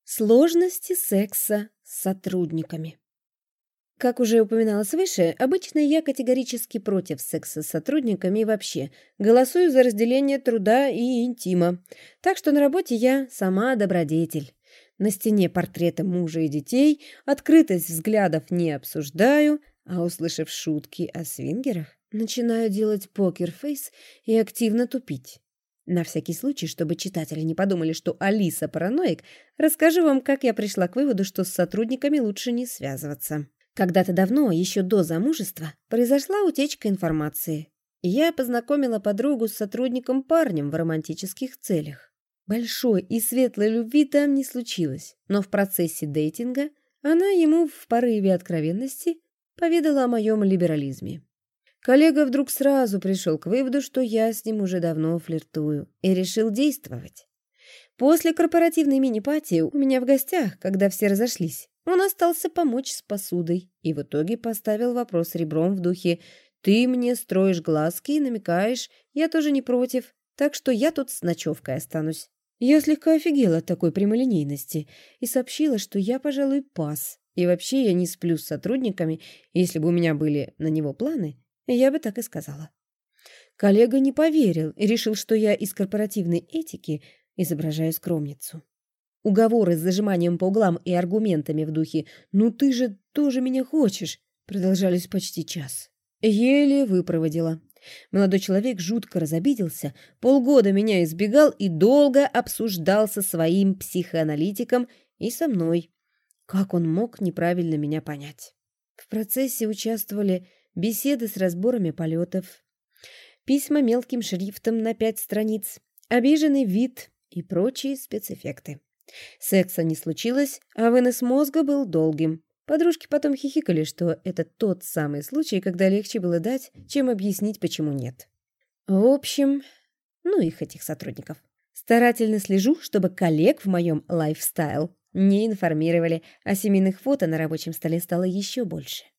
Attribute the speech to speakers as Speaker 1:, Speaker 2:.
Speaker 1: Сложности секса с сотрудниками. Как уже упоминалось выше, обычно я категорически против секса с сотрудниками и вообще голосую за разделение труда и интима. Так что на работе я сама добродетель. На стене портреты мужа и детей, открытость взглядов не обсуждаю, а услышав шутки о свингерах, начинаю делать покерфейс и активно тупить. На всякий случай, чтобы читатели не подумали, что Алиса параноик, расскажу вам, как я пришла к выводу, что с сотрудниками лучше не связываться. Когда-то давно, еще до замужества, произошла утечка информации. Я познакомила подругу с сотрудником-парнем в романтических целях. Большой и светлой любви там не случилось, но в процессе дейтинга она ему в порыве откровенности поведала о моем либерализме. Коллега вдруг сразу пришел к выводу, что я с ним уже давно флиртую, и решил действовать. После корпоративной мини-пати у меня в гостях, когда все разошлись, он остался помочь с посудой и в итоге поставил вопрос ребром в духе «Ты мне строишь глазки и намекаешь, я тоже не против, так что я тут с ночевкой останусь». Я слегка офигела от такой прямолинейности и сообщила, что я, пожалуй, пас, и вообще я не сплю с сотрудниками, если бы у меня были на него планы, я бы так и сказала. Коллега не поверил и решил, что я из корпоративной этики изображаю скромницу. Уговоры с зажиманием по углам и аргументами в духе «Ну ты же тоже меня хочешь» продолжались почти час. Еле выпроводила. Молодой человек жутко разобиделся, полгода меня избегал и долго обсуждал со своим психоаналитиком и со мной. Как он мог неправильно меня понять? В процессе участвовали беседы с разборами полетов, письма мелким шрифтом на 5 страниц, обиженный вид и прочие спецэффекты. Секса не случилось, а вынос мозга был долгим. Подружки потом хихикали, что это тот самый случай, когда легче было дать, чем объяснить, почему нет. В общем, ну их этих сотрудников. Старательно слежу, чтобы коллег в моем лайфстайл не информировали, а семейных фото на рабочем столе стало еще больше.